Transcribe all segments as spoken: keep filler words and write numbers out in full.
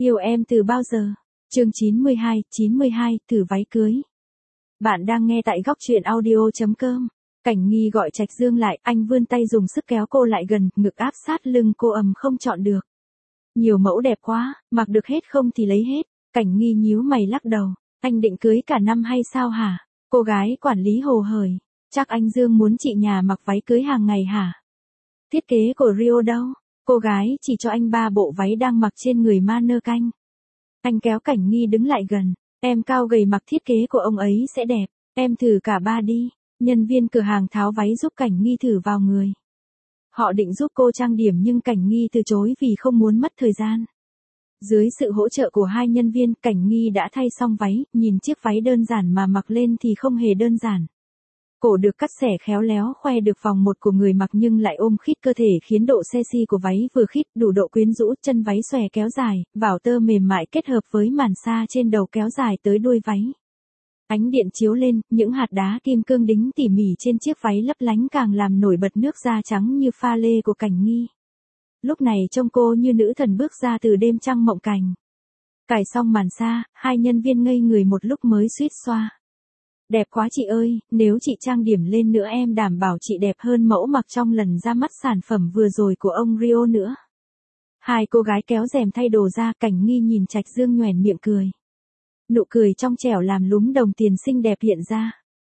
Yêu em từ bao giờ? Chương chín mươi hai, chín mươi hai, thử váy cưới. Bạn đang nghe tại góc truyện audio chấm com. Cảnh Nghi gọi Trạch Dương lại, anh vươn tay dùng sức kéo cô lại gần, ngực áp sát lưng cô ầm không chọn được. Nhiều mẫu đẹp quá, mặc được hết không thì lấy hết. Cảnh Nghi nhíu mày lắc đầu, anh định cưới cả năm hay sao hả? Cô gái quản lý hồ hởi, chắc anh Dương muốn chị nhà mặc váy cưới hàng ngày hả? Thiết kế của Rio đâu? Cô gái chỉ cho anh ba bộ váy đang mặc trên người mannequin. Anh kéo Cảnh Nghi đứng lại gần, em cao gầy mặc thiết kế của ông ấy sẽ đẹp, em thử cả ba đi. Nhân viên cửa hàng tháo váy giúp Cảnh Nghi thử vào người. Họ định giúp cô trang điểm nhưng Cảnh Nghi từ chối vì không muốn mất thời gian. Dưới sự hỗ trợ của hai nhân viên, Cảnh Nghi đã thay xong váy, nhìn chiếc váy đơn giản mà mặc lên thì không hề đơn giản. Cổ được cắt xẻ khéo léo khoe được vòng một của người mặc nhưng lại ôm khít cơ thể khiến độ sexy của váy vừa khít đủ độ quyến rũ, chân váy xòe kéo dài, vào tơ mềm mại kết hợp với màn sa trên đầu kéo dài tới đuôi váy. Ánh điện chiếu lên, những hạt đá kim cương đính tỉ mỉ trên chiếc váy lấp lánh càng làm nổi bật nước da trắng như pha lê của Cảnh Nghi. Lúc này trông cô như nữ thần bước ra từ đêm trăng mộng cảnh. Cài xong màn sa, hai nhân viên ngây người một lúc mới suýt xoa. Đẹp quá chị ơi, nếu chị trang điểm lên nữa em đảm bảo chị đẹp hơn mẫu mặc trong lần ra mắt sản phẩm vừa rồi của ông Rio nữa. Hai cô gái kéo rèm thay đồ ra, Cảnh Nghi nhìn Trạch Dương nhoẻn miệng cười. Nụ cười trong trẻo làm lúm đồng tiền xinh đẹp hiện ra.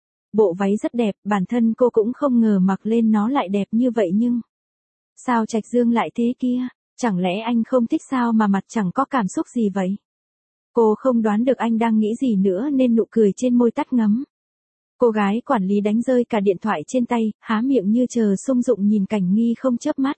Bộ váy rất đẹp, bản thân cô cũng không ngờ mặc lên nó lại đẹp như vậy nhưng... Sao Trạch Dương lại thế kia, chẳng lẽ anh không thích sao mà mặt chẳng có cảm xúc gì vậy? Cô không đoán được anh đang nghĩ gì nữa nên nụ cười trên môi tắt ngấm. Cô gái quản lý đánh rơi cả điện thoại trên tay, há miệng như chờ sung dụng nhìn Cảnh Nghi không chớp mắt.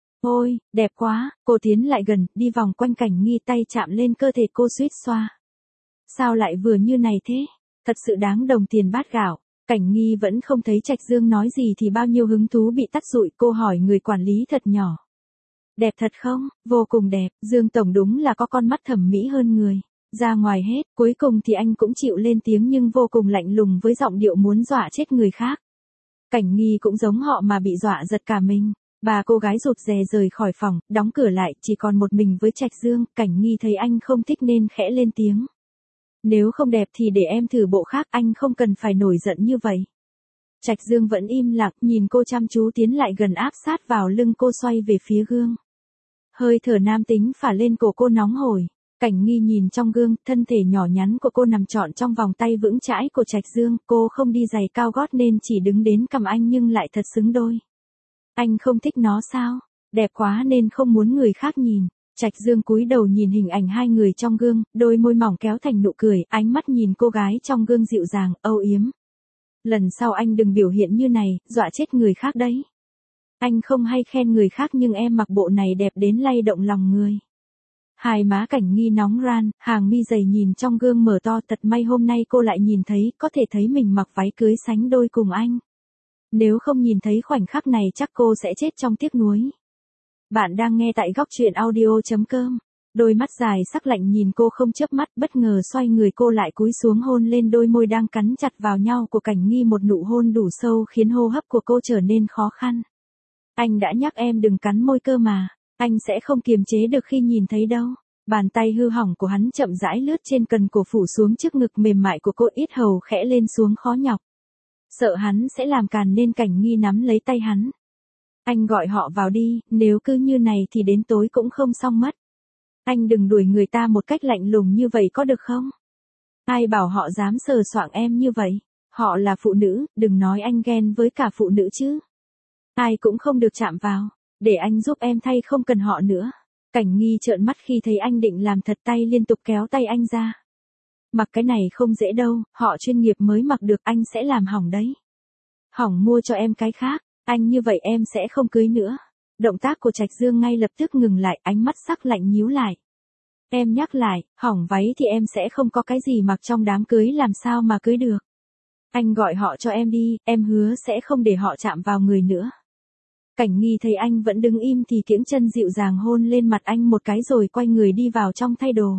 Ôi, đẹp quá, cô tiến lại gần, đi vòng quanh Cảnh Nghi tay chạm lên cơ thể cô suýt xoa. Sao lại vừa như này thế? Thật sự đáng đồng tiền bát gạo. Cảnh Nghi vẫn không thấy Trạch Dương nói gì thì bao nhiêu hứng thú bị tắt rụi, cô hỏi người quản lý thật nhỏ. Đẹp thật không? Vô cùng đẹp, Dương Tổng đúng là có con mắt thẩm mỹ hơn người. Ra ngoài hết, cuối cùng thì anh cũng chịu lên tiếng nhưng vô cùng lạnh lùng với giọng điệu muốn dọa chết người khác. Cảnh Nghi cũng giống họ mà bị dọa giật cả mình. Bà cô gái rụt rè rời khỏi phòng, đóng cửa lại, chỉ còn một mình với Trạch Dương. Cảnh Nghi thấy anh không thích nên khẽ lên tiếng. Nếu không đẹp thì để em thử bộ khác, anh không cần phải nổi giận như vậy. Trạch Dương vẫn im lặng, nhìn cô chăm chú tiến lại gần áp sát vào lưng cô xoay về phía gương. Hơi thở nam tính phả lên cổ cô nóng hổi. Cảnh Nghi nhìn trong gương, thân thể nhỏ nhắn của cô nằm trọn trong vòng tay vững chãi của Trạch Dương, cô không đi giày cao gót nên chỉ đứng đến cằm anh nhưng lại thật xứng đôi. Anh không thích nó sao? Đẹp quá nên không muốn người khác nhìn. Trạch Dương cúi đầu nhìn hình ảnh hai người trong gương, đôi môi mỏng kéo thành nụ cười, ánh mắt nhìn cô gái trong gương dịu dàng, âu yếm. Lần sau anh đừng biểu hiện như này, dọa chết người khác đấy. Anh không hay khen người khác nhưng em mặc bộ này đẹp đến lay động lòng người. Hai má Cảnh Nghi nóng ran, hàng mi dày nhìn trong gương mở to, thật may hôm nay cô lại nhìn thấy, có thể thấy mình mặc váy cưới sánh đôi cùng anh. Nếu không nhìn thấy khoảnh khắc này chắc cô sẽ chết trong tiếc nuối. Bạn đang nghe tại góc truyện audio chấm com. Đôi mắt dài sắc lạnh nhìn cô không chớp mắt, bất ngờ xoay người cô lại cúi xuống hôn lên đôi môi đang cắn chặt vào nhau của Cảnh Nghi, một nụ hôn đủ sâu khiến hô hấp của cô trở nên khó khăn. Anh đã nhắc em đừng cắn môi cơ mà, anh sẽ không kiềm chế được khi nhìn thấy đâu. Bàn tay hư hỏng của hắn chậm rãi lướt trên cần cổ phủ xuống trước ngực mềm mại của cô, yết hầu khẽ lên xuống khó nhọc. Sợ hắn sẽ làm càn nên Cảnh Nghi nắm lấy tay hắn. Anh gọi họ vào đi, nếu cứ như này thì đến tối cũng không xong mất. Anh đừng đuổi người ta một cách lạnh lùng như vậy có được không? Ai bảo họ dám sờ soạng em như vậy? Họ là phụ nữ, đừng nói anh ghen với cả phụ nữ chứ. Ai cũng không được chạm vào, để anh giúp em thay, không cần họ nữa. Cảnh Nghi trợn mắt khi thấy anh định làm thật, tay liên tục kéo tay anh ra. Mặc cái này không dễ đâu, họ chuyên nghiệp mới mặc được, anh sẽ làm hỏng đấy. Hỏng mua cho em cái khác. Anh như vậy em sẽ không cưới nữa. Động tác của Trạch Dương ngay lập tức ngừng lại, ánh mắt sắc lạnh nhíu lại. Em nhắc lại, hỏng váy thì em sẽ không có cái gì mặc trong đám cưới, làm sao mà cưới được. Anh gọi họ cho em đi, em hứa sẽ không để họ chạm vào người nữa. Cảnh Nghi thấy anh vẫn đứng im thì kiễng chân dịu dàng hôn lên mặt anh một cái rồi quay người đi vào trong thay đồ.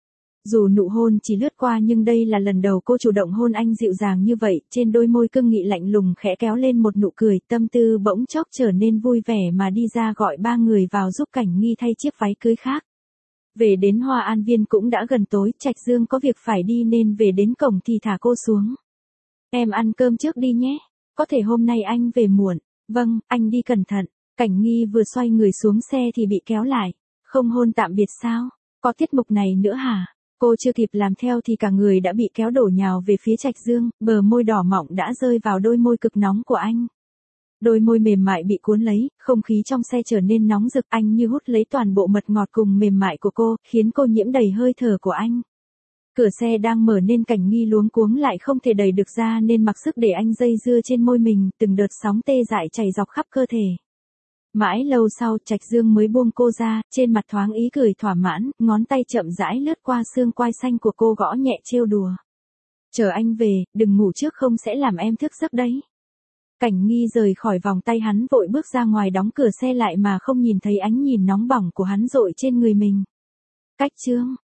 Dù nụ hôn chỉ lướt qua nhưng đây là lần đầu cô chủ động hôn anh dịu dàng như vậy, trên đôi môi cương nghị lạnh lùng khẽ kéo lên một nụ cười, tâm tư bỗng chốc trở nên vui vẻ mà đi ra gọi ba người vào giúp Cảnh Nghi thay chiếc váy cưới khác. Về đến Hoa An Viên cũng đã gần tối, Trạch Dương có việc phải đi nên về đến cổng thì thả cô xuống. Em ăn cơm trước đi nhé, có thể hôm nay anh về muộn. Vâng, anh đi cẩn thận. Cảnh Nghi vừa xoay người xuống xe thì bị kéo lại. Không hôn tạm biệt sao? Có tiết mục này nữa hả? Cô chưa kịp làm theo thì cả người đã bị kéo đổ nhào về phía Trạch Dương, bờ môi đỏ mọng đã rơi vào đôi môi cực nóng của anh. Đôi môi mềm mại bị cuốn lấy, không khí trong xe trở nên nóng rực, anh như hút lấy toàn bộ mật ngọt cùng mềm mại của cô, khiến cô nhiễm đầy hơi thở của anh. Cửa xe đang mở nên Cảnh Nghi luống cuống lại không thể đẩy được ra nên mặc sức để anh dây dưa trên môi mình, từng đợt sóng tê dại chảy dọc khắp cơ thể. Mãi lâu sau, Trạch Dương mới buông cô ra, trên mặt thoáng ý cười thỏa mãn, ngón tay chậm rãi lướt qua xương quai xanh của cô gõ nhẹ trêu đùa. Chờ anh về, đừng ngủ trước không sẽ làm em thức giấc đấy. Cảnh Nghi rời khỏi vòng tay hắn vội bước ra ngoài đóng cửa xe lại mà không nhìn thấy ánh nhìn nóng bỏng của hắn dội trên người mình. Cách chương